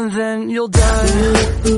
and then you'll die.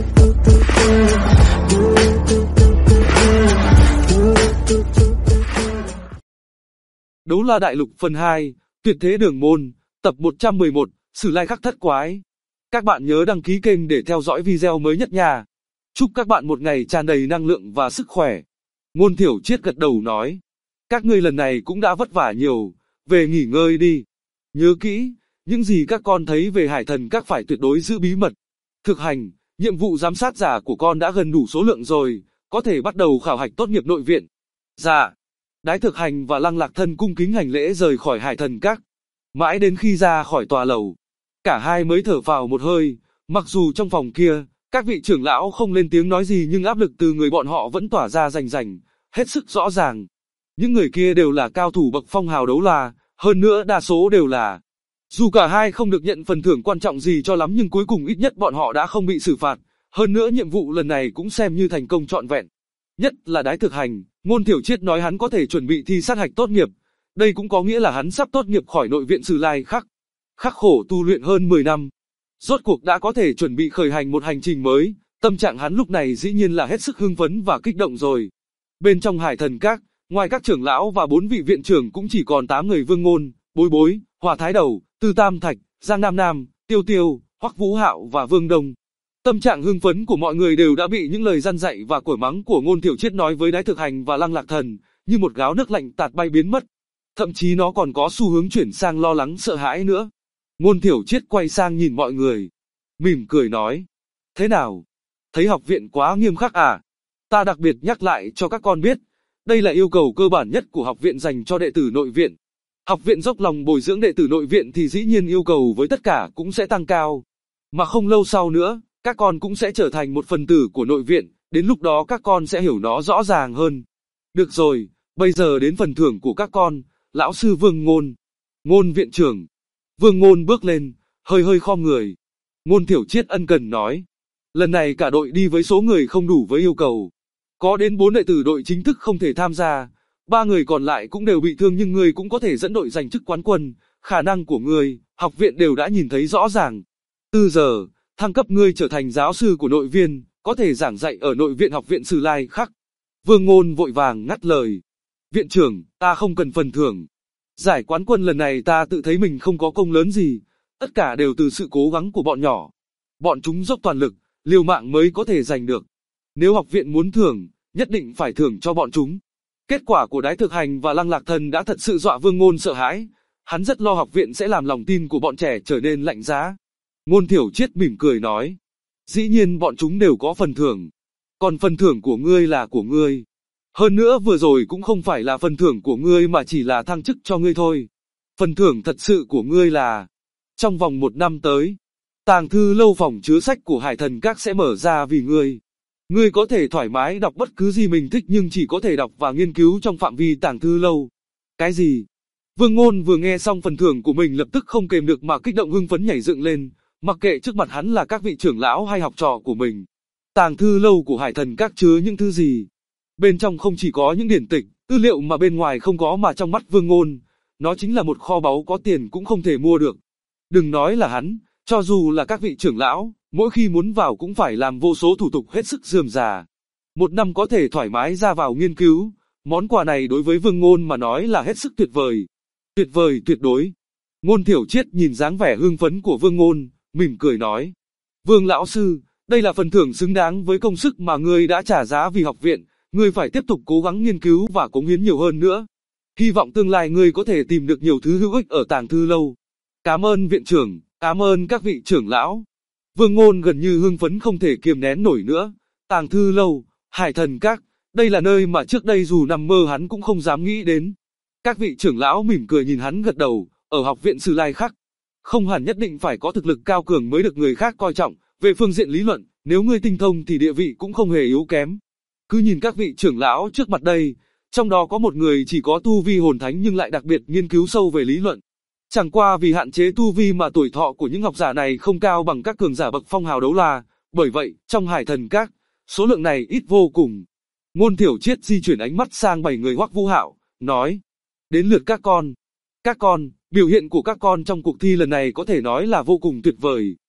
Đấu La Đại Lục phần 2, Tuyệt Thế Đường Môn, tập 111, Sử Lai Khắc Thất Quái. Các bạn nhớ đăng ký kênh để theo dõi video mới nhất nha. Chúc các bạn một ngày tràn đầy năng lượng và sức khỏe. Ngôn Thiểu Triết gật đầu nói. Các ngươi lần này cũng đã vất vả nhiều, về nghỉ ngơi đi. Nhớ kỹ, những gì các con thấy về Hải Thần Các phải tuyệt đối giữ bí mật. Thực hành, nhiệm vụ giám sát giả của con đã gần đủ số lượng rồi, có thể bắt đầu khảo hạch tốt nghiệp nội viện. Dạ. Đái Thực Hành và Lăng Lạc Thân cung kính hành lễ rời khỏi Hải Thần Các. Mãi đến khi ra khỏi tòa lầu, cả hai mới thở phào một hơi, mặc dù trong phòng kia, các vị trưởng lão không lên tiếng nói gì nhưng áp lực từ người bọn họ vẫn tỏa ra rành rành, hết sức rõ ràng. Những người kia đều là cao thủ bậc phong hào đấu la, hơn nữa đa số đều là. Dù cả hai không được nhận phần thưởng quan trọng gì cho lắm nhưng cuối cùng ít nhất bọn họ đã không bị xử phạt, hơn nữa nhiệm vụ lần này cũng xem như thành công trọn vẹn. Nhất là Đái Thực Hành, Ngôn Thiểu Triết nói hắn có thể chuẩn bị thi sát hạch tốt nghiệp, đây cũng có nghĩa là hắn sắp tốt nghiệp khỏi nội viện Sử Lai Khắc. Khắc khổ tu luyện hơn 10 năm, rốt cuộc đã có thể chuẩn bị khởi hành một hành trình mới, tâm trạng hắn lúc này dĩ nhiên là hết sức hưng phấn và kích động rồi. Bên trong Hải Thần Các, ngoài các trưởng lão và 4 vị viện trưởng cũng chỉ còn 8 người Vương Ngôn, Bối Bối, Hỏa Thái Đầu, Tư Tam Thạch, Giang Nam Nam, Tiêu Tiêu, Hoắc Vũ Hạo và Vương Đông. Tâm trạng hưng phấn của mọi người đều đã bị những lời răn dạy và quở mắng của Ngôn Thiểu Triết nói với Đái Thực Hành và Lăng Lạc Thần, như một gáo nước lạnh tạt bay biến mất. Thậm chí nó còn có xu hướng chuyển sang lo lắng sợ hãi nữa. Ngôn Thiểu Triết quay sang nhìn mọi người, mỉm cười nói, thế nào? Thấy học viện quá nghiêm khắc à? Ta đặc biệt nhắc lại cho các con biết, đây là yêu cầu cơ bản nhất của học viện dành cho đệ tử nội viện. Học viện dốc lòng bồi dưỡng đệ tử nội viện thì dĩ nhiên yêu cầu với tất cả cũng sẽ tăng cao. Mà không lâu sau nữa, các con cũng sẽ trở thành một phần tử của nội viện, đến lúc đó các con sẽ hiểu nó rõ ràng hơn. Được rồi, bây giờ đến phần thưởng của các con, lão sư Vương Ngôn. Ngôn viện trưởng. Vương Ngôn bước lên, hơi khom người. Ngôn Thiểu Triết ân cần nói, lần này cả đội đi với số người không đủ với yêu cầu. Có đến 4 đệ tử đội chính thức không thể tham gia, 3 người còn lại cũng đều bị thương nhưng ngươi cũng có thể dẫn đội giành chức quán quân, khả năng của ngươi, học viện đều đã nhìn thấy rõ ràng. Từ giờ, thăng cấp ngươi trở thành giáo sư của nội viên, có thể giảng dạy ở nội viện học viện Sử Lai Khắc. Vương Ngôn vội vàng ngắt lời. Viện trưởng, ta không cần phần thưởng. Giải quán quân lần này ta tự thấy mình không có công lớn gì, tất cả đều từ sự cố gắng của bọn nhỏ. Bọn chúng dốc toàn lực, liều mạng mới có thể giành được. Nếu học viện muốn thưởng, nhất định phải thưởng cho bọn chúng. Kết quả của Đái Thực Hành và Lăng Lạc Thần đã thật sự dọa Vương Ngôn sợ hãi. Hắn rất lo học viện sẽ làm lòng tin của bọn trẻ trở nên lạnh giá. Ngôn Thiểu Triết mỉm cười nói, dĩ nhiên bọn chúng đều có phần thưởng. Còn phần thưởng của ngươi là của ngươi. Hơn nữa vừa rồi cũng không phải là phần thưởng của ngươi mà chỉ là thăng chức cho ngươi thôi. Phần thưởng thật sự của ngươi là, trong vòng 1 năm tới, tàng thư lâu phòng chứa sách của Hải Thần Các sẽ mở ra vì ngươi. Ngươi có thể thoải mái đọc bất cứ gì mình thích nhưng chỉ có thể đọc và nghiên cứu trong phạm vi tàng thư lâu. Cái gì? Vương Ngôn vừa nghe xong phần thưởng của mình lập tức không kềm được mà kích động hưng phấn nhảy dựng lên, mặc kệ trước mặt hắn là các vị trưởng lão hay học trò của mình. Tàng thư lâu của Hải Thần Các chứa những thứ gì? Bên trong không chỉ có những điển tịch, tư liệu mà bên ngoài không có mà trong mắt Vương Ngôn, nó chính là một kho báu có tiền cũng không thể mua được. Đừng nói là hắn, cho dù là các vị trưởng lão, mỗi khi muốn vào cũng phải làm vô số thủ tục hết sức rườm rà. 1 năm có thể thoải mái ra vào nghiên cứu, món quà này đối với Vương Ngôn mà nói là hết sức tuyệt vời. Tuyệt vời tuyệt đối. Ngôn Thiểu Triết nhìn dáng vẻ hưng phấn của Vương Ngôn, mỉm cười nói. Vương lão sư, đây là phần thưởng xứng đáng với công sức mà ngươi đã trả giá vì học viện, ngươi phải tiếp tục cố gắng nghiên cứu và cống hiến nhiều hơn nữa. Hy vọng tương lai ngươi có thể tìm được nhiều thứ hữu ích ở tàng thư lâu. Cảm ơn viện trưởng, cảm ơn các vị trưởng lão. Vương Ngôn gần như hưng phấn không thể kiềm nén nổi nữa. Tàng thư lâu, Hải Thần Các, đây là nơi mà trước đây dù nằm mơ hắn cũng không dám nghĩ đến. Các vị trưởng lão mỉm cười nhìn hắn gật đầu, ở học viện Sử Lai Khắc, không hẳn nhất định phải có thực lực cao cường mới được người khác coi trọng, về phương diện lý luận, nếu ngươi tinh thông thì địa vị cũng không hề yếu kém. Cứ nhìn các vị trưởng lão trước mặt đây, trong đó có một người chỉ có tu vi hồn thánh nhưng lại đặc biệt nghiên cứu sâu về lý luận. Chẳng qua vì hạn chế tu vi mà tuổi thọ của những học giả này không cao bằng các cường giả bậc phong hào đấu la, bởi vậy, trong Hải Thần Các, số lượng này ít vô cùng. Ngôn Thiểu Triết di chuyển ánh mắt sang 7 người Hoắc Vũ Hạo, nói, đến lượt các con. Các con, biểu hiện của các con trong cuộc thi lần này có thể nói là vô cùng tuyệt vời.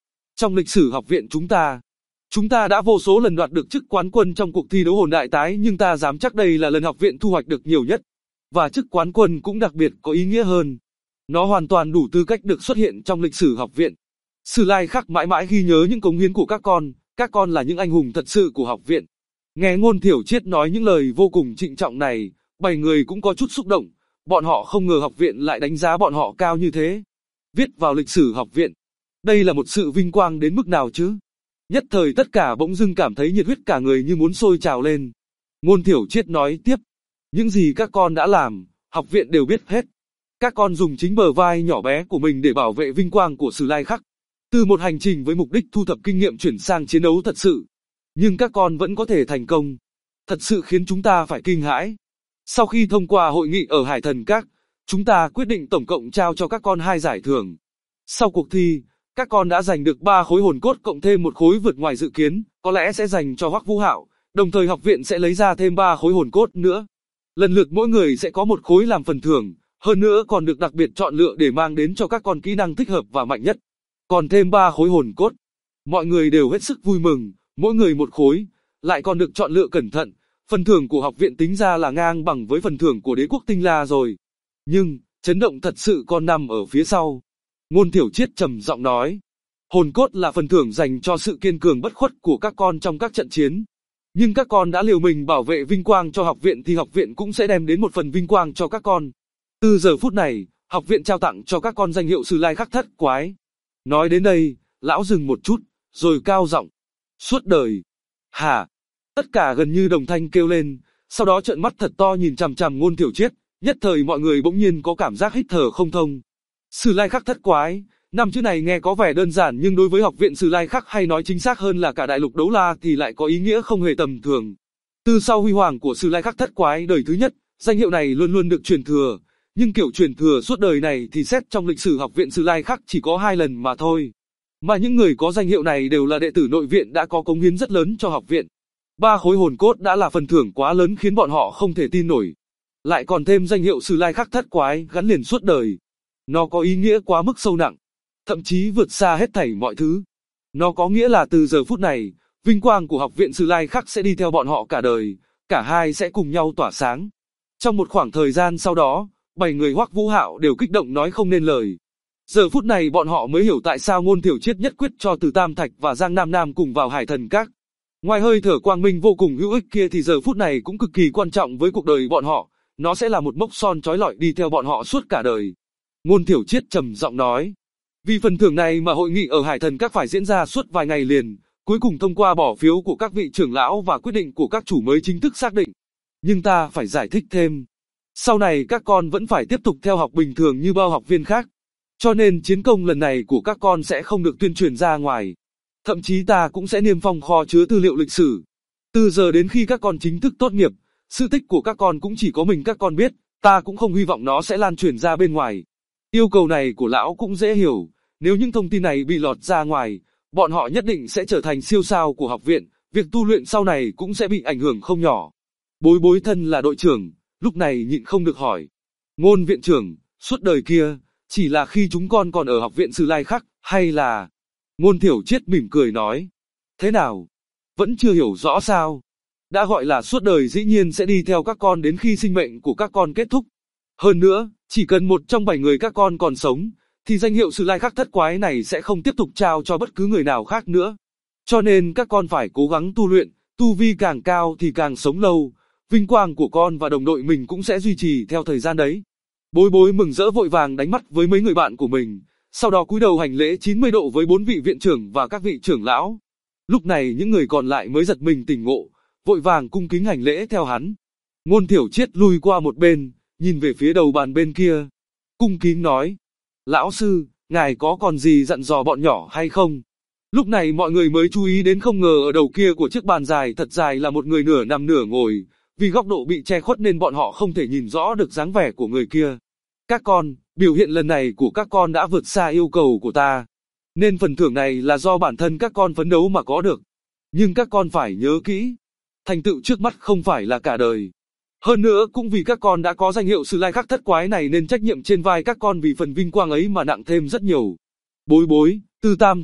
trong lịch sử học viện chúng ta đã vô số lần đoạt được chức quán quân trong cuộc thi đấu hồn đại tái, nhưng ta dám chắc đây là lần học viện thu hoạch được nhiều nhất. Và chức quán quân cũng đặc biệt có ý nghĩa hơn. Nó hoàn toàn đủ tư cách được xuất hiện trong lịch sử học viện. Sử lai khắc mãi mãi ghi nhớ những cống hiến của các con là những anh hùng thật sự của học viện. Nghe Ngôn Thiểu Triết nói những lời vô cùng trịnh trọng này, 7 người cũng có chút xúc động, bọn họ không ngờ học viện lại đánh giá bọn họ cao như thế. Viết vào lịch sử học viện, đây là một sự vinh quang đến mức nào chứ? Nhất thời tất cả bỗng dưng cảm thấy nhiệt huyết cả người như muốn sôi trào lên. Ngôn Thiểu Triết nói tiếp, những gì các con đã làm, học viện đều biết hết. Các con dùng chính bờ vai nhỏ bé của mình để bảo vệ vinh quang của Sử Lai Khắc. Từ một hành trình với mục đích thu thập kinh nghiệm chuyển sang chiến đấu thật sự. Nhưng các con vẫn có thể thành công. Thật sự khiến chúng ta phải kinh hãi. Sau khi thông qua hội nghị ở Hải Thần Các, chúng ta quyết định tổng cộng trao cho các con 2 giải thưởng. Sau cuộc thi, các con đã giành được 3 khối hồn cốt cộng thêm 1 khối vượt ngoài dự kiến, có lẽ sẽ dành cho Hoắc Vũ Hạo, đồng thời học viện sẽ lấy ra thêm 3 khối hồn cốt nữa. Lần lượt mỗi người sẽ có 1 khối làm phần thưởng, hơn nữa còn được đặc biệt chọn lựa để mang đến cho các con kỹ năng thích hợp và mạnh nhất. Còn thêm 3 khối hồn cốt. Mọi người đều hết sức vui mừng, mỗi người 1 khối, lại còn được chọn lựa cẩn thận. Phần thưởng của học viện tính ra là ngang bằng với phần thưởng của đế quốc Tinh La rồi. Nhưng, chấn động thật sự còn nằm ở phía sau. Ngôn Thiểu Triết trầm giọng nói, hồn cốt là phần thưởng dành cho sự kiên cường bất khuất của các con trong các trận chiến. Nhưng các con đã liều mình bảo vệ vinh quang cho học viện thì học viện cũng sẽ đem đến một phần vinh quang cho các con. Từ giờ phút này, học viện trao tặng cho các con danh hiệu Sử Lai Khắc Thất Quái. Nói đến đây, lão dừng một chút, rồi cao giọng, suốt đời. Hả? Tất cả gần như đồng thanh kêu lên, sau đó trợn mắt thật to nhìn chằm chằm Ngôn Thiểu Triết, nhất thời mọi người bỗng nhiên có cảm giác hít thở không thông. Sử Lai Khắc Thất Quái, 5 chữ này nghe có vẻ đơn giản nhưng đối với học viện Sử Lai Khắc hay nói chính xác hơn là cả đại lục Đấu La thì lại có ý nghĩa không hề tầm thường. Từ sau huy hoàng của Sử Lai Khắc Thất Quái đời thứ nhất, danh hiệu này luôn luôn được truyền thừa, nhưng kiểu truyền thừa suốt đời này thì xét trong lịch sử học viện Sử Lai Khắc chỉ có 2 lần mà thôi. Mà những người có danh hiệu này đều là đệ tử nội viện đã có cống hiến rất lớn cho học viện. 3 khối hồn cốt đã là phần thưởng quá lớn khiến bọn họ không thể tin nổi. Lại còn thêm danh hiệu Sử Lai Khắc Thất Quái gắn liền suốt đời. Nó có ý nghĩa quá mức sâu nặng, thậm chí vượt xa hết thảy mọi thứ. Nó có nghĩa là từ giờ phút này, vinh quang của học viện Sử Lai Khắc sẽ đi theo bọn họ cả đời, cả hai sẽ cùng nhau tỏa sáng. Trong một khoảng thời gian sau đó, 7 người Hoắc Vũ Hạo đều kích động nói không nên lời. Giờ phút này bọn họ mới hiểu tại sao Ngôn Thiểu Triết nhất quyết cho Từ Tam Thạch và Giang Nam Nam cùng vào Hải Thần Các. Ngoài hơi thở quang minh vô cùng hữu ích kia thì giờ phút này cũng cực kỳ quan trọng với cuộc đời bọn họ, nó sẽ là một mốc son chói lọi đi theo bọn họ suốt cả đời. Ngôn Thiểu Triết trầm giọng nói, vì phần thưởng này mà hội nghị ở Hải Thần Các phải diễn ra suốt vài ngày liền, cuối cùng thông qua bỏ phiếu của các vị trưởng lão và quyết định của các chủ mới chính thức xác định. Nhưng ta phải giải thích thêm. Sau này các con vẫn phải tiếp tục theo học bình thường như bao học viên khác. Cho nên chiến công lần này của các con sẽ không được tuyên truyền ra ngoài. Thậm chí ta cũng sẽ niêm phong kho chứa tư liệu lịch sử. Từ giờ đến khi các con chính thức tốt nghiệp, sự tích của các con cũng chỉ có mình các con biết, ta cũng không hy vọng nó sẽ lan truyền ra bên ngoài. Yêu cầu này của lão cũng dễ hiểu, nếu những thông tin này bị lọt ra ngoài, bọn họ nhất định sẽ trở thành siêu sao của học viện, việc tu luyện sau này cũng sẽ bị ảnh hưởng không nhỏ. Bối Bối thân là đội trưởng, lúc này nhịn không được hỏi. Ngôn viện trưởng, suốt đời kia, chỉ là khi chúng con còn ở học viện Sử Lai Khắc, hay là... Ngôn Thiểu Triết mỉm cười nói. Thế nào? Vẫn chưa hiểu rõ sao? Đã gọi là suốt đời dĩ nhiên sẽ đi theo các con đến khi sinh mệnh của các con kết thúc. Hơn nữa, chỉ cần một trong 7 người các con còn sống, thì danh hiệu Sử Lai Khắc Thất Quái này sẽ không tiếp tục trao cho bất cứ người nào khác nữa. Cho nên các con phải cố gắng tu luyện, tu vi càng cao thì càng sống lâu, vinh quang của con và đồng đội mình cũng sẽ duy trì theo thời gian đấy. Bối Bối mừng rỡ vội vàng đánh mắt với mấy người bạn của mình, sau đó cúi đầu hành lễ 90 độ với 4 vị viện trưởng và các vị trưởng lão. Lúc này những người còn lại mới giật mình tỉnh ngộ, vội vàng cung kính hành lễ theo hắn. Ngôn Thiểu Triết lui qua một bên, nhìn về phía đầu bàn bên kia, cung kính nói, lão sư, ngài có còn gì dặn dò bọn nhỏ hay không? Lúc này mọi người mới chú ý đến không ngờ ở đầu kia của chiếc bàn dài thật dài là một người nửa nằm nửa ngồi, vì góc độ bị che khuất nên bọn họ không thể nhìn rõ được dáng vẻ của người kia. Các con, biểu hiện lần này của các con đã vượt xa yêu cầu của ta, nên phần thưởng này là do bản thân các con phấn đấu mà có được. Nhưng các con phải nhớ kỹ, thành tựu trước mắt không phải là cả đời. Hơn nữa cũng vì các con đã có danh hiệu Sử Lai Khắc Thất Quái này nên trách nhiệm trên vai các con vì phần vinh quang ấy mà nặng thêm rất nhiều. Bối Bối, Từ Tam Thạch,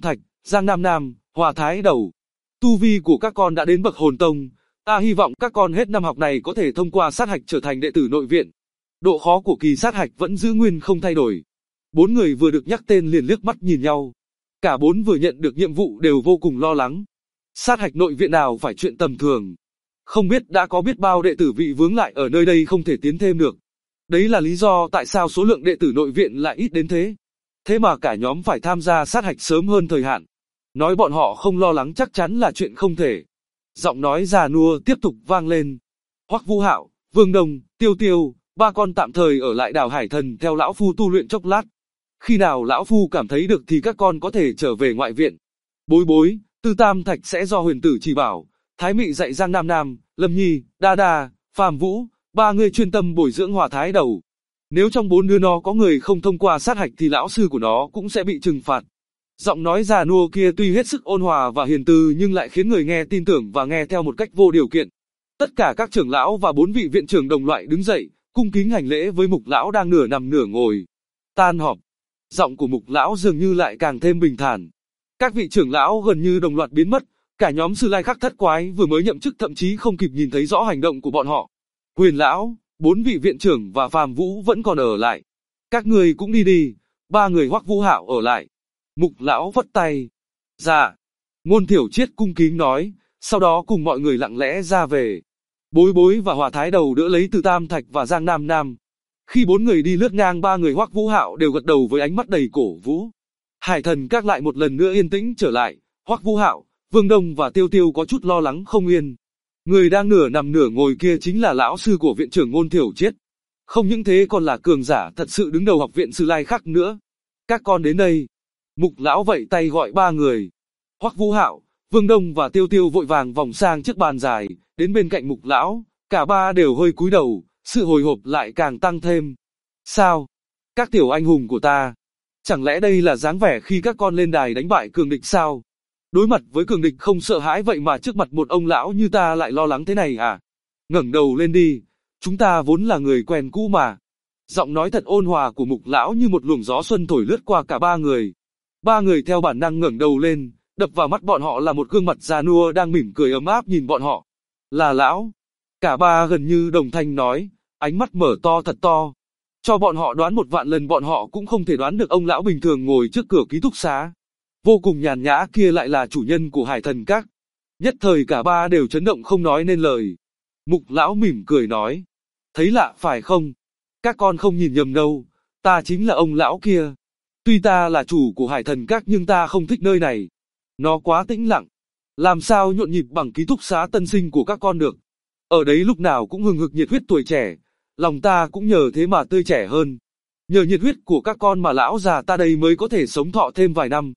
Giang Nam Nam, Hòa Thái Đầu. Tu vi của các con đã đến bậc hồn tông, ta hy vọng các con hết năm học này có thể thông qua sát hạch trở thành đệ tử nội viện. Độ khó của kỳ sát hạch vẫn giữ nguyên không thay đổi. 4 người vừa được nhắc tên liền liếc mắt nhìn nhau. Cả 4 vừa nhận được nhiệm vụ đều vô cùng lo lắng. Sát hạch nội viện nào phải chuyện tầm thường. Không biết đã có biết bao đệ tử bị vướng lại ở nơi đây không thể tiến thêm được. Đấy là lý do tại sao số lượng đệ tử nội viện lại ít đến thế. Thế mà cả nhóm phải tham gia sát hạch sớm hơn thời hạn. Nói bọn họ không lo lắng chắc chắn là chuyện không thể. Giọng nói già nua tiếp tục vang lên. Hoắc Vũ Hạo, Vương Đông, Tiêu Tiêu, 3 con tạm thời ở lại đảo Hải Thần theo lão phu tu luyện chốc lát. Khi nào lão phu cảm thấy được thì các con có thể trở về ngoại viện. Bối Bối, Tư Tam Thạch sẽ do huyền tử chỉ bảo. Thái Mị dạy Giang Nam Nam, Lâm Nhi, Đa Đa, Phàm Vũ, 3 người chuyên tâm bồi dưỡng Hòa Thái Đầu. Nếu trong 4 đứa nó có người không thông qua sát hạch thì lão sư của nó cũng sẽ bị trừng phạt. Giọng nói già nua kia tuy hết sức ôn hòa và hiền từ nhưng lại khiến người nghe tin tưởng và nghe theo một cách vô điều kiện. Tất cả các trưởng lão và 4 vị viện trưởng đồng loại đứng dậy, cung kính hành lễ với Mục lão đang nửa nằm nửa ngồi. Tan họp. Giọng của Mục lão dường như lại càng thêm bình thản. Các vị trưởng lão gần như đồng loạt biến mất, cả nhóm Sư Lai Khắc Thất Quái vừa mới nhậm chức thậm chí không kịp nhìn thấy rõ hành động của bọn họ. Huyền lão, 4 vị viện trưởng và Phàm Vũ vẫn còn ở lại. Các người cũng đi đi, 3 người Hoắc Vũ Hạo ở lại. Mục lão vất tay. Dạ. Ngôn Thiểu Triết cung kính nói, sau đó cùng mọi người lặng lẽ ra về. Bối Bối và Hòa Thái Đầu đỡ lấy Từ Tam Thạch và Giang Nam Nam. Khi 4 người đi lướt ngang 3 người Hoắc Vũ Hạo đều gật đầu với ánh mắt đầy cổ vũ. Hải Thần Các lại một lần nữa yên tĩnh trở lại, Hoắc Vũ Hạo, Vương Đông và Tiêu Tiêu có chút lo lắng không yên. Người đang nửa nằm nửa ngồi kia chính là lão sư của viện trưởng Ngôn Thiểu Triết. Không những thế còn là cường giả thật sự đứng đầu học viện Sư Lai Khắc nữa. Các con đến đây. Mục lão vẫy tay gọi 3 người. Hoắc Vũ Hạo, Vương Đông và Tiêu Tiêu vội vàng vòng sang chiếc bàn dài, đến bên cạnh Mục lão, cả 3 đều hơi cúi đầu, sự hồi hộp lại càng tăng thêm. Sao? Các tiểu anh hùng của ta. Chẳng lẽ đây là dáng vẻ khi các con lên đài đánh bại cường địch sao? Đối mặt với cường địch không sợ hãi vậy mà trước mặt một ông lão như ta lại lo lắng thế này à? Ngẩng đầu lên đi, chúng ta vốn là người quen cũ mà. Giọng nói thật ôn hòa của Mục lão như một luồng gió xuân thổi lướt qua cả 3 người. 3 người theo bản năng ngẩng đầu lên, đập vào mắt bọn họ là một gương mặt già nua đang mỉm cười ấm áp nhìn bọn họ. Là lão. Cả 3 gần như đồng thanh nói, ánh mắt mở to thật to. Cho bọn họ đoán 1 vạn lần bọn họ cũng không thể đoán được ông lão bình thường ngồi trước cửa ký túc xá. Vô cùng nhàn nhã kia lại là chủ nhân của Hải Thần Các. Nhất thời cả 3 đều chấn động không nói nên lời. Mục lão mỉm cười nói, thấy lạ phải không? Các con không nhìn nhầm đâu, ta chính là ông lão kia. Tuy ta là chủ của Hải Thần Các nhưng ta không thích nơi này. Nó quá tĩnh lặng. Làm sao nhộn nhịp bằng ký túc xá tân sinh của các con được. Ở đấy lúc nào cũng hừng hực nhiệt huyết tuổi trẻ. Lòng ta cũng nhờ thế mà tươi trẻ hơn. Nhờ nhiệt huyết của các con mà lão già ta đây mới có thể sống thọ thêm vài năm.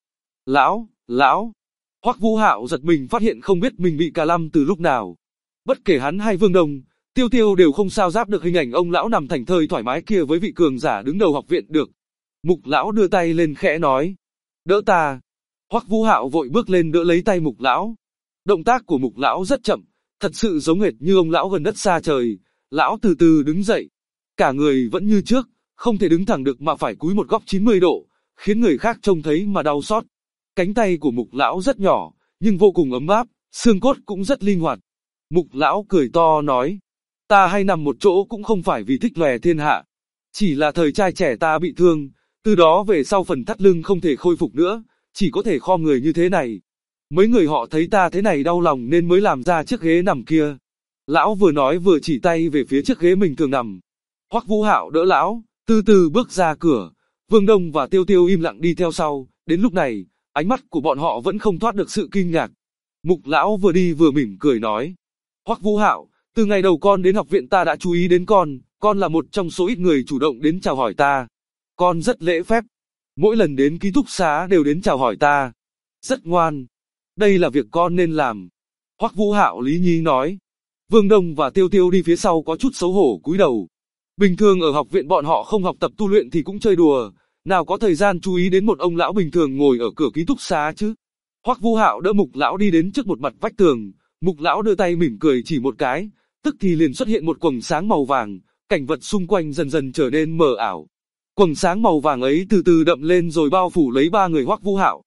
Lão. Hoắc Vũ Hạo giật mình phát hiện không biết mình bị cà lăm từ lúc nào. Bất kể hắn hay Vương Đông, Tiêu Tiêu đều không sao giáp được hình ảnh ông lão nằm thảnh thơi thoải mái kia với vị cường giả đứng đầu học viện được. Mục lão đưa tay lên khẽ nói, đỡ ta. Hoắc Vũ Hạo vội bước lên đỡ lấy tay Mục lão. Động tác của Mục lão rất chậm, thật sự giống hệt như ông lão gần đất xa trời. Lão từ từ đứng dậy, cả người vẫn như trước, không thể đứng thẳng được mà phải cúi một góc 90 độ, khiến người khác trông thấy mà đau xót. Cánh tay của Mục lão rất nhỏ, nhưng vô cùng ấm áp, xương cốt cũng rất linh hoạt. Mục lão cười to nói, ta hay nằm một chỗ cũng không phải vì thích lòe thiên hạ. Chỉ là thời trai trẻ ta bị thương, từ đó về sau phần thắt lưng không thể khôi phục nữa, chỉ có thể khom người như thế này. Mấy người họ thấy ta thế này đau lòng nên mới làm ra chiếc ghế nằm kia. Lão vừa nói vừa chỉ tay về phía chiếc ghế mình thường nằm. Hoắc Vũ Hạo đỡ lão, từ từ bước ra cửa. Vương Đông và Tiêu Tiêu im lặng đi theo sau. Đến lúc này, ánh mắt của bọn họ vẫn không thoát được sự kinh ngạc. Mục lão vừa đi vừa mỉm cười nói, Hoắc Vũ Hạo, từ ngày đầu con đến học viện ta đã chú ý đến con là một trong số ít người chủ động đến chào hỏi ta. Con rất lễ phép, mỗi lần đến ký túc xá đều đến chào hỏi ta. Rất ngoan, đây là việc con nên làm. Hoắc Vũ Hạo lý nhí nói. Vương Đông và Tiêu Tiêu đi phía sau có chút xấu hổ cúi đầu. Bình thường ở học viện bọn họ không học tập tu luyện thì cũng chơi đùa, nào có thời gian chú ý đến một ông lão bình thường ngồi ở cửa ký túc xá chứ. Hoắc Vũ Hạo đỡ Mục lão đi đến trước một mặt vách tường, Mục lão đưa tay mỉm cười chỉ một cái, tức thì liền xuất hiện một quầng sáng màu vàng, cảnh vật xung quanh dần dần trở nên mờ ảo. Quầng sáng màu vàng ấy từ từ đậm lên rồi bao phủ lấy 3 người Hoắc Vũ Hạo.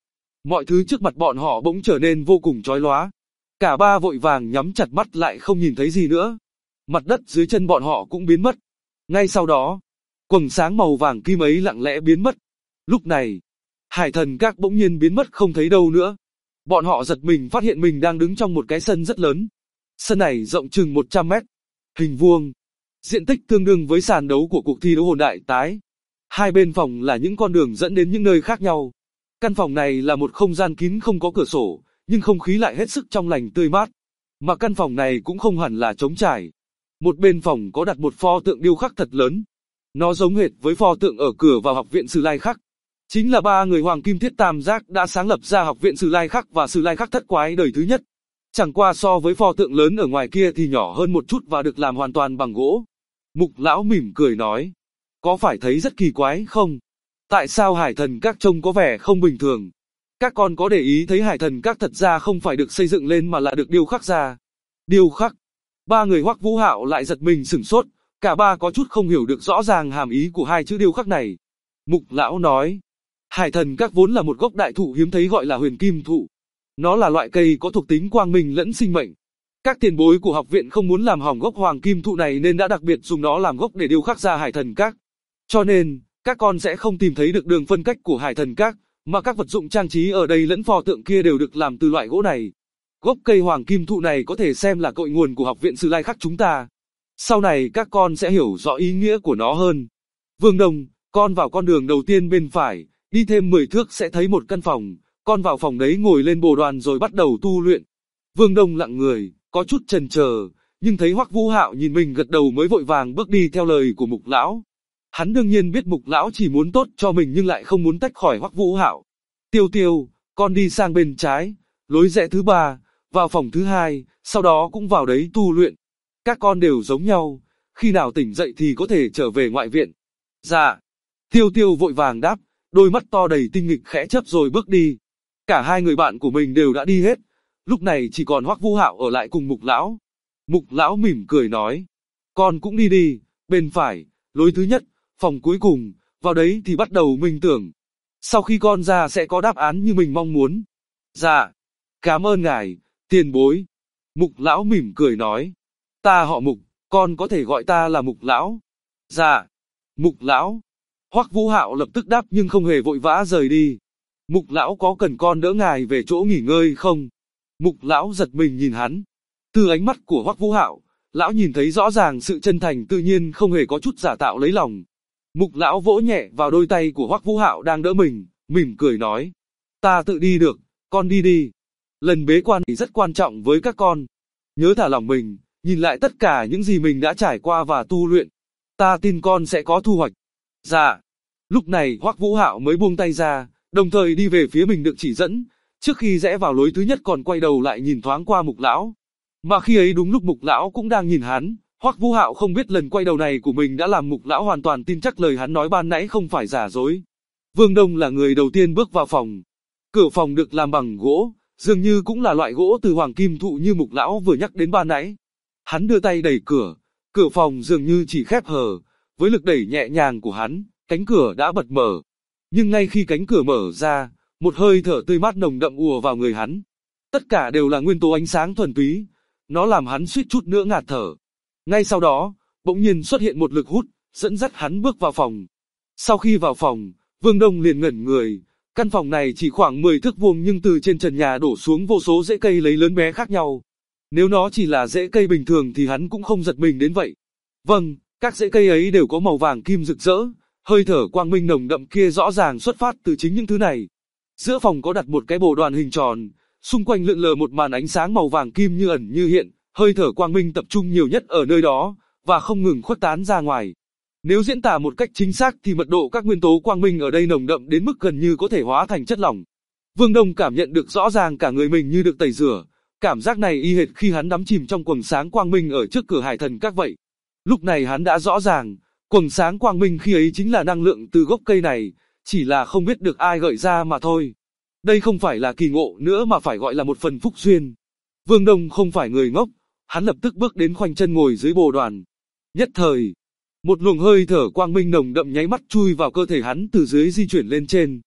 Mọi thứ trước mặt bọn họ bỗng trở nên vô cùng chói lóa. Cả ba vội vàng nhắm chặt mắt lại không nhìn thấy gì nữa. Mặt đất dưới chân bọn họ cũng biến mất. Ngay sau đó, quầng sáng màu vàng kim ấy lặng lẽ biến mất. Lúc này, Hải Thần Các bỗng nhiên biến mất không thấy đâu nữa. Bọn họ giật mình phát hiện mình đang đứng trong một cái sân rất lớn. Sân này rộng chừng 100 mét, hình vuông, diện tích tương đương với sàn đấu của cuộc thi đấu hồn đại tái. Hai bên phòng là những con đường dẫn đến những nơi khác nhau. Căn phòng này là một không gian kín không có cửa sổ, nhưng không khí lại hết sức trong lành tươi mát. Mà căn phòng này cũng không hẳn là trống trải. Một bên phòng có đặt một pho tượng điêu khắc thật lớn. Nó giống hệt với pho tượng ở cửa vào học viện Sử Lai Khắc. Chính là ba người Hoàng Kim Thiết Tam Giác đã sáng lập ra học viện Sử Lai Khắc và Sử Lai Khắc Thất Quái đời thứ nhất. Chẳng qua so với pho tượng lớn ở ngoài kia thì nhỏ hơn một chút và được làm hoàn toàn bằng gỗ. Mục lão mỉm cười nói, có phải thấy rất kỳ quái không? Tại sao Hải Thần Các trông có vẻ không bình thường? Các con có để ý thấy Hải Thần Các thật ra không phải được xây dựng lên mà là được điêu khắc ra. Điêu khắc. Ba người Hoắc Vũ Hạo lại giật mình sửng sốt, cả ba có chút không hiểu được rõ ràng hàm ý của hai chữ điêu khắc này. Mục lão nói, Hải Thần Các vốn là một gốc đại thụ hiếm thấy gọi là huyền kim thụ. Nó là loại cây có thuộc tính quang minh lẫn sinh mệnh. Các tiền bối của học viện không muốn làm hỏng gốc hoàng kim thụ này nên đã đặc biệt dùng nó làm gốc để điêu khắc ra Hải Thần Các. Cho nên, các con sẽ không tìm thấy được đường phân cách của Hải Thần Các, mà các vật dụng trang trí ở đây lẫn pho tượng kia đều được làm từ loại gỗ này. Gốc cây hoàng kim thụ này có thể xem là cội nguồn của học viện Sử Lai Khắc chúng ta. Sau này các con sẽ hiểu rõ ý nghĩa của nó hơn. Vương Đông, con vào con đường đầu tiên bên phải, đi thêm 10 thước sẽ thấy một căn phòng, con vào phòng đấy ngồi lên bồ đoàn rồi bắt đầu tu luyện. Vương Đông lặng người, có chút chần chờ, nhưng thấy Hoắc Vũ Hạo nhìn mình gật đầu mới vội vàng bước đi theo lời của Mục lão. Hắn đương nhiên biết Mục lão chỉ muốn tốt cho mình nhưng lại không muốn tách khỏi Hoắc Vũ Hạo. Tiêu Tiêu, con đi sang bên trái, lối rẽ thứ 3, vào phòng thứ 2, sau đó cũng vào đấy tu luyện. Các con đều giống nhau, khi nào tỉnh dậy thì có thể trở về ngoại viện. Dạ. Tiêu Tiêu vội vàng đáp, đôi mắt to đầy tinh nghịch khẽ chớp rồi bước đi. Cả hai người bạn của mình đều đã đi hết, lúc này chỉ còn Hoắc Vũ Hạo ở lại cùng Mục lão. Mục lão mỉm cười nói, con cũng đi đi, bên phải, lối thứ nhất, phòng cuối cùng, vào đấy thì bắt đầu minh tưởng. Sau khi con ra sẽ có đáp án như mình mong muốn. Dạ, cảm ơn ngài, tiền bối. Mục lão mỉm cười nói, ta họ Mục, con có thể gọi ta là Mục lão. Dạ, Mục lão. Hoắc Vũ Hạo lập tức đáp nhưng không hề vội vã rời đi. Mục lão có cần con đỡ ngài về chỗ nghỉ ngơi không? Mục lão giật mình nhìn hắn. Từ ánh mắt của Hoắc Vũ Hạo, lão nhìn thấy rõ ràng sự chân thành tự nhiên không hề có chút giả tạo lấy lòng. Mục lão vỗ nhẹ vào đôi tay của Hoắc Vũ Hạo đang đỡ mình, mỉm cười nói, ta tự đi được, con đi đi. Lần bế quan này rất quan trọng với các con. Nhớ thả lỏng mình, nhìn lại tất cả những gì mình đã trải qua và tu luyện. Ta tin con sẽ có thu hoạch. Dạ. Lúc này Hoắc Vũ Hạo mới buông tay ra, đồng thời đi về phía mình được chỉ dẫn. Trước khi rẽ vào lối thứ nhất còn quay đầu lại nhìn thoáng qua Mục lão. Mà khi ấy đúng lúc Mục lão cũng đang nhìn hắn, Hoắc Vũ Hạo không biết lần quay đầu này của mình đã làm Mục lão hoàn toàn tin chắc lời hắn nói ban nãy không phải giả dối. Vương Đông là người đầu tiên bước vào phòng. Cửa phòng được làm bằng gỗ, dường như cũng là loại gỗ từ hoàng kim thụ như Mục lão vừa nhắc đến ban nãy. Hắn đưa tay đẩy cửa, cửa phòng dường như chỉ khép hờ, với lực đẩy nhẹ nhàng của hắn, cánh cửa đã bật mở. Nhưng ngay khi cánh cửa mở ra, một hơi thở tươi mát nồng đậm ùa vào người hắn. Tất cả đều là nguyên tố ánh sáng thuần túy, nó làm hắn suýt chút nữa ngạt thở. Ngay sau đó, bỗng nhiên xuất hiện một lực hút, dẫn dắt hắn bước vào phòng. Sau khi vào phòng, Vương Đông liền ngẩn người. Căn phòng này chỉ khoảng 10 thước vuông nhưng từ trên trần nhà đổ xuống vô số rễ cây lấy lớn bé khác nhau. Nếu nó chỉ là rễ cây bình thường thì hắn cũng không giật mình đến vậy. Vâng, các rễ cây ấy đều có màu vàng kim rực rỡ, hơi thở quang minh nồng đậm kia rõ ràng xuất phát từ chính những thứ này. Giữa phòng có đặt một cái bồ đoàn hình tròn, xung quanh lượn lờ một màn ánh sáng màu vàng kim như ẩn như hiện, hơi thở quang minh tập trung nhiều nhất ở nơi đó, và không ngừng khuếch tán ra ngoài. Nếu diễn tả một cách chính xác thì mật độ các nguyên tố quang minh ở đây nồng đậm đến mức gần như có thể hóa thành chất lỏng. Vương Đông cảm nhận được rõ ràng cả người mình như được tẩy rửa, cảm giác này y hệt khi hắn đắm chìm trong quầng sáng quang minh ở trước cửa Hải Thần Các vậy. Lúc này hắn đã rõ ràng, quầng sáng quang minh khi ấy chính là năng lượng từ gốc cây này, chỉ là không biết được ai gợi ra mà thôi. Đây không phải là kỳ ngộ nữa mà phải gọi là một phần phúc duyên. Vương Đông không phải người ngốc, hắn lập tức bước đến khoanh chân ngồi dưới bồ đoàn. Nhất thời, một luồng hơi thở quang minh nồng đậm nháy mắt chui vào cơ thể hắn từ dưới di chuyển lên trên.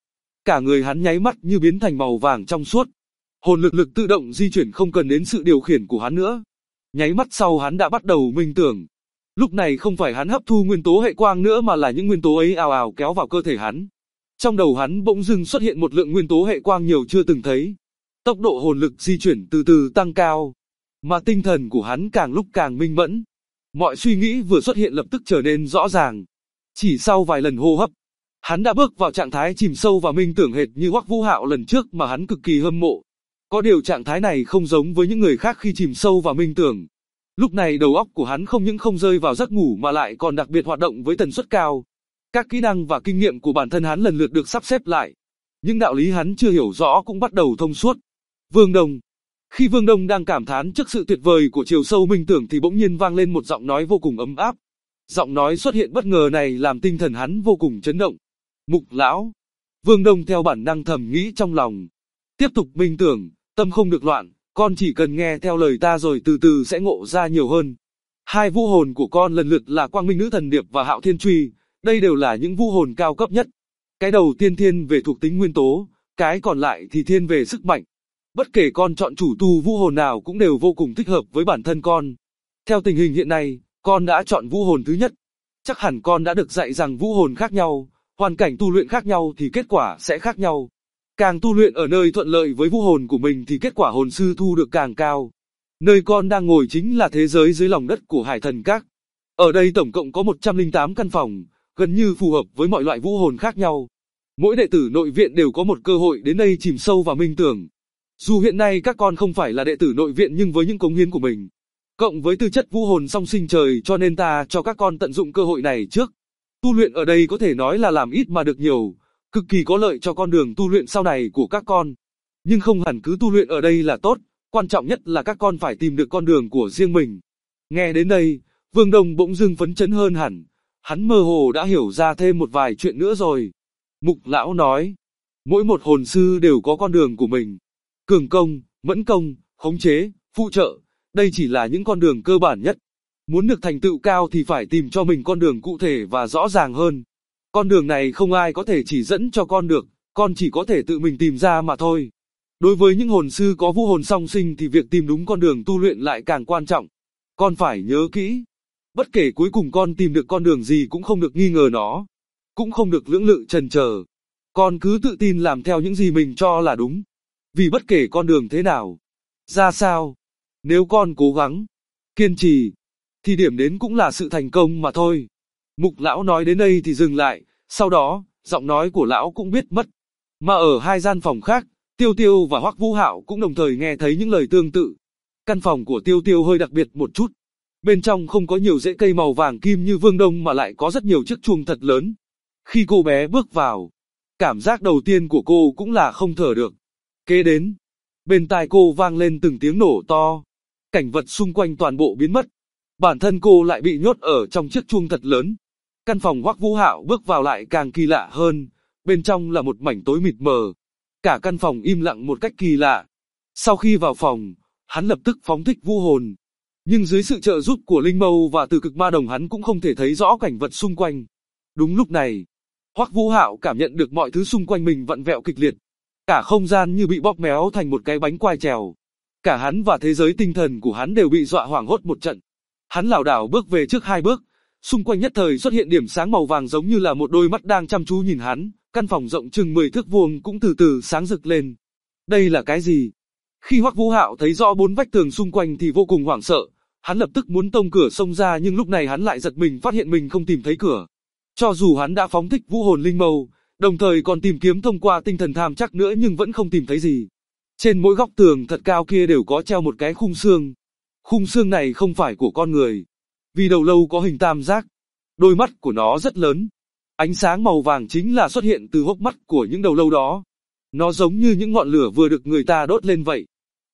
Cả người hắn nháy mắt như biến thành màu vàng trong suốt. Hồn lực tự động di chuyển không cần đến sự điều khiển của hắn nữa. Nháy mắt sau hắn đã bắt đầu minh tưởng. Lúc này không phải hắn hấp thu nguyên tố hệ quang nữa mà là những nguyên tố ấy ào ào kéo vào cơ thể hắn. Trong đầu hắn bỗng dưng xuất hiện một lượng nguyên tố hệ quang nhiều chưa từng thấy. Tốc độ hồn lực di chuyển từ từ tăng cao, mà tinh thần của hắn càng lúc càng minh mẫn. Mọi suy nghĩ vừa xuất hiện lập tức trở nên rõ ràng. Chỉ sau vài lần hô hấp, hắn đã bước vào trạng thái chìm sâu và minh tưởng hệt như Hoắc Vũ Hạo lần trước mà hắn cực kỳ hâm mộ. Có điều trạng thái này không giống với những người khác khi chìm sâu vào minh tưởng. Lúc này đầu óc của hắn không những không rơi vào giấc ngủ mà lại còn đặc biệt hoạt động với tần suất cao. Các kỹ năng và kinh nghiệm của bản thân hắn lần lượt được sắp xếp lại. Những đạo lý hắn chưa hiểu rõ cũng bắt đầu thông suốt. Vương Đông. Khi Vương Đông đang cảm thán trước sự tuyệt vời của chiều sâu minh tưởng thì bỗng nhiên vang lên một giọng nói vô cùng ấm áp. Giọng nói xuất hiện bất ngờ này làm tinh thần hắn vô cùng chấn động. Mục lão. Vương Đông theo bản năng thầm nghĩ trong lòng. Tiếp tục minh tưởng, tâm không được loạn, con chỉ cần nghe theo lời ta rồi từ từ sẽ ngộ ra nhiều hơn. Hai vũ hồn của con lần lượt là Quang Minh Nữ Thần Điệp và Hạo Thiên Truy, đây đều là những vũ hồn cao cấp nhất. Cái đầu tiên thiên về thuộc tính nguyên tố, cái còn lại thì thiên về sức mạnh. Bất kể con chọn chủ tu vũ hồn nào cũng đều vô cùng thích hợp với bản thân con. Theo tình hình hiện nay, con đã chọn vũ hồn thứ nhất. Chắc hẳn con đã được dạy rằng vũ hồn khác nhau, hoàn cảnh tu luyện khác nhau thì kết quả sẽ khác nhau. Càng tu luyện ở nơi thuận lợi với vũ hồn của mình thì kết quả hồn sư thu được càng cao. Nơi con đang ngồi chính là thế giới dưới lòng đất của Hải Thần Các. Ở đây tổng cộng có 108 căn phòng, gần như phù hợp với mọi loại vũ hồn khác nhau. Mỗi đệ tử nội viện đều có một cơ hội đến đây chìm sâu vào minh tưởng. Dù hiện nay các con không phải là đệ tử nội viện nhưng với những cống hiến của mình, cộng với tư chất vũ hồn song sinh trời cho nên ta cho các con tận dụng cơ hội này trước. Tu luyện ở đây có thể nói là làm ít mà được nhiều, cực kỳ có lợi cho con đường tu luyện sau này của các con. Nhưng không hẳn cứ tu luyện ở đây là tốt, quan trọng nhất là các con phải tìm được con đường của riêng mình. Nghe đến đây, Vương Đông bỗng dưng phấn chấn hơn hẳn, hắn mơ hồ đã hiểu ra thêm một vài chuyện nữa rồi. Mục lão nói, mỗi một hồn sư đều có con đường của mình. Cường công, mẫn công, khống chế, phụ trợ, đây chỉ là những con đường cơ bản nhất. Muốn được thành tựu cao thì phải tìm cho mình con đường cụ thể và rõ ràng hơn. Con đường này không ai có thể chỉ dẫn cho con được, con chỉ có thể tự mình tìm ra mà thôi. Đối với những hồn sư có vũ hồn song sinh thì việc tìm đúng con đường tu luyện lại càng quan trọng. Con phải nhớ kỹ. Bất kể cuối cùng con tìm được con đường gì cũng không được nghi ngờ nó. Cũng không được lưỡng lự chần chờ. Con cứ tự tin làm theo những gì mình cho là đúng. Vì bất kể con đường thế nào, ra sao, nếu con cố gắng, kiên trì, thì điểm đến cũng là sự thành công mà thôi. Mục lão nói đến đây thì dừng lại, sau đó, giọng nói của lão cũng biết mất. Mà ở hai gian phòng khác, Tiêu Tiêu và Hoắc Vũ Hạo cũng đồng thời nghe thấy những lời tương tự. Căn phòng của Tiêu Tiêu hơi đặc biệt một chút. Bên trong không có nhiều rễ cây màu vàng kim như Vương Đông mà lại có rất nhiều chiếc chuông thật lớn. Khi cô bé bước vào, cảm giác đầu tiên của cô cũng là không thở được. Kế đến, bên tai cô vang lên từng tiếng nổ to. Cảnh vật xung quanh toàn bộ biến mất. Bản thân cô lại bị nhốt ở trong chiếc chuông thật lớn. Căn phòng Hoắc Vũ Hạo bước vào lại càng kỳ lạ hơn. Bên trong là một mảnh tối mịt mờ. Cả căn phòng im lặng một cách kỳ lạ. Sau khi vào phòng, hắn lập tức phóng thích vũ hồn. Nhưng dưới sự trợ giúp của Linh Mâu và Từ Cực Ma Đồng hắn cũng không thể thấy rõ cảnh vật xung quanh. Đúng lúc này, Hoắc Vũ Hạo cảm nhận được mọi thứ xung quanh mình vặn vẹo kịch liệt. Cả không gian như bị bóp méo thành một cái bánh quai trèo. Cả hắn và thế giới tinh thần của hắn đều bị dọa hoảng hốt một trận. Hắn lảo đảo bước về trước 2 bước, xung quanh nhất thời xuất hiện điểm sáng màu vàng giống như là một đôi mắt đang chăm chú nhìn hắn, căn phòng rộng chừng 10 thước vuông cũng từ từ sáng rực lên. Đây là cái gì? Khi Hoắc Vũ Hạo thấy rõ 4 vách tường xung quanh thì vô cùng hoảng sợ, hắn lập tức muốn tông cửa xông ra nhưng lúc này hắn lại giật mình phát hiện mình không tìm thấy cửa. Cho dù hắn đã phóng thích vũ hồn linh mâu, đồng thời còn tìm kiếm thông qua tinh thần tham chắc nữa nhưng vẫn không tìm thấy gì. Trên mỗi góc tường thật cao kia đều có treo một cái khung xương. Khung xương này không phải của con người, vì đầu lâu có hình tam giác, đôi mắt của nó rất lớn. Ánh sáng màu vàng chính là xuất hiện từ hốc mắt của những đầu lâu đó. Nó giống như những ngọn lửa vừa được người ta đốt lên vậy.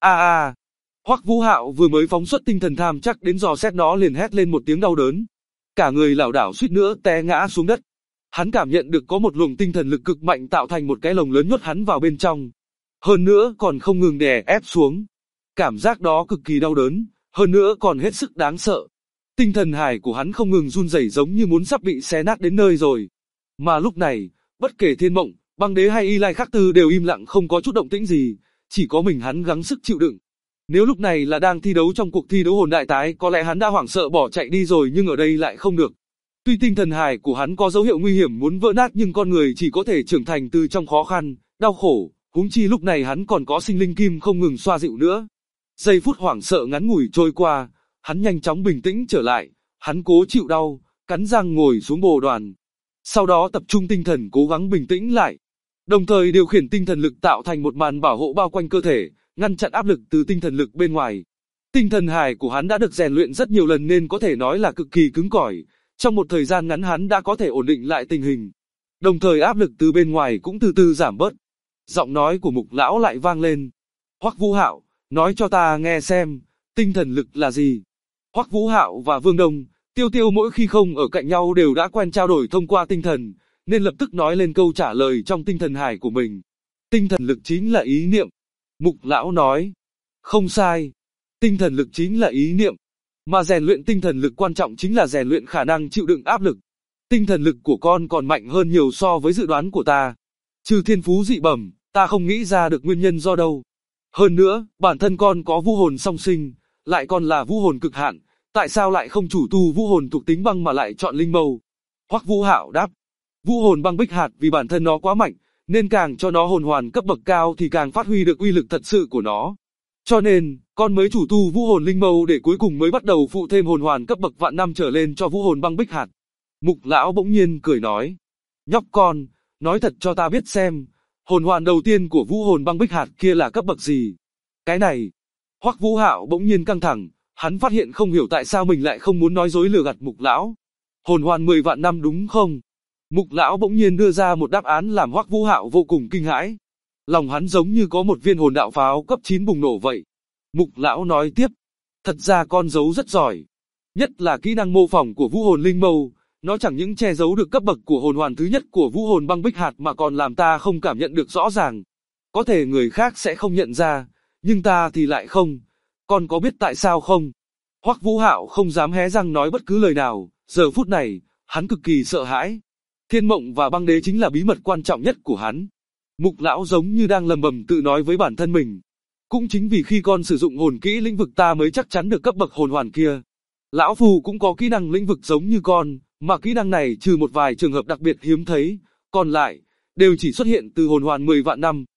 Hoắc Vũ Hạo vừa mới phóng xuất tinh thần tham chắc đến dò xét nó liền hét lên một tiếng đau đớn. Cả người lảo đảo suýt nữa té ngã xuống đất. Hắn cảm nhận được có một luồng tinh thần lực cực mạnh tạo thành một cái lồng lớn nhốt hắn vào bên trong. Hơn nữa còn không ngừng đè ép xuống. Cảm giác đó cực kỳ đau đớn, hơn nữa còn hết sức đáng sợ. Tinh thần hải của hắn không ngừng run rẩy giống như muốn sắp bị xé nát đến nơi rồi. Mà lúc này, bất kể thiên mộng, Băng Đế hay Y Lai Khắc Tư đều im lặng không có chút động tĩnh gì, chỉ có mình hắn gắng sức chịu đựng. Nếu lúc này là đang thi đấu trong cuộc thi đấu hồn đại tái, có lẽ hắn đã hoảng sợ bỏ chạy đi rồi, nhưng ở đây lại không được. Tuy tinh thần hải của hắn có dấu hiệu nguy hiểm muốn vỡ nát, nhưng con người chỉ có thể trưởng thành từ trong khó khăn, đau khổ, huống chi lúc này hắn còn có sinh linh kim không ngừng xoa dịu nữa. Giây phút hoảng sợ ngắn ngủi trôi qua, hắn nhanh chóng bình tĩnh trở lại, hắn cố chịu đau, cắn răng ngồi xuống bồ đoàn. Sau đó tập trung tinh thần cố gắng bình tĩnh lại, đồng thời điều khiển tinh thần lực tạo thành một màn bảo hộ bao quanh cơ thể, ngăn chặn áp lực từ tinh thần lực bên ngoài. Tinh thần hải của hắn đã được rèn luyện rất nhiều lần nên có thể nói là cực kỳ cứng cỏi, trong một thời gian ngắn hắn đã có thể ổn định lại tình hình. Đồng thời áp lực từ bên ngoài cũng từ từ giảm bớt. Giọng nói của Mục lão lại vang lên. Hoắc Vũ Hạo, nói cho ta nghe xem, tinh thần lực là gì? Hoắc Vũ Hạo và Vương Đông, Tiêu Tiêu mỗi khi không ở cạnh nhau đều đã quen trao đổi thông qua tinh thần, nên lập tức nói lên câu trả lời trong tinh thần hải của mình. Tinh thần lực chính là ý niệm. Mục lão nói. Không sai. Tinh thần lực chính là ý niệm. Mà rèn luyện tinh thần lực quan trọng chính là rèn luyện khả năng chịu đựng áp lực. Tinh thần lực của con còn mạnh hơn nhiều so với dự đoán của ta. Trừ thiên phú dị bẩm, ta không nghĩ ra được nguyên nhân do đâu. Hơn nữa, bản thân con có vũ hồn song sinh, lại còn là vũ hồn cực hạn, tại sao lại không chủ tu vũ hồn thuộc tính băng mà lại chọn linh mâu? Hoắc Vũ Hạo đáp. Vũ hồn băng bích hạt vì bản thân nó quá mạnh, nên càng cho nó hồn hoàn cấp bậc cao thì càng phát huy được uy lực thật sự của nó. Cho nên, con mới chủ tu vũ hồn linh mâu để cuối cùng mới bắt đầu phụ thêm hồn hoàn cấp bậc vạn năm trở lên cho vũ hồn băng bích hạt. Mục lão bỗng nhiên cười nói. Nhóc con, nói thật cho ta biết xem, hồn hoàn đầu tiên của vũ hồn băng bích hạt kia là cấp bậc gì? Cái này, Hoắc Vũ Hạo bỗng nhiên căng thẳng, hắn phát hiện không hiểu tại sao mình lại không muốn nói dối lừa gạt Mục lão. Hồn hoàn 10 vạn năm đúng không? Mục lão bỗng nhiên đưa ra một đáp án làm Hoắc Vũ Hạo vô cùng kinh hãi. Lòng hắn giống như có một viên hồn đạo pháo cấp 9 bùng nổ vậy. Mục lão nói tiếp, thật ra con giấu rất giỏi, nhất là kỹ năng mô phỏng của vũ hồn linh mâu, nó chẳng những che giấu được cấp bậc của hồn hoàn thứ nhất của vũ hồn băng bích hạt mà còn làm ta không cảm nhận được rõ ràng. Có thể người khác sẽ không nhận ra, nhưng ta thì lại không. Con có biết tại sao không? Hoắc Vũ Hạo không dám hé răng nói bất cứ lời nào, giờ phút này, hắn cực kỳ sợ hãi. Thiên mộng và băng đế chính là bí mật quan trọng nhất của hắn. Mục lão giống như đang lầm bầm tự nói với bản thân mình. Cũng chính vì khi con sử dụng hồn kỹ lĩnh vực ta mới chắc chắn được cấp bậc hồn hoàn kia. Lão Phù cũng có kỹ năng lĩnh vực giống như con, mà kỹ năng này trừ một vài trường hợp đặc biệt hiếm thấy, còn lại, đều chỉ xuất hiện từ hồn hoàn 10 vạn năm.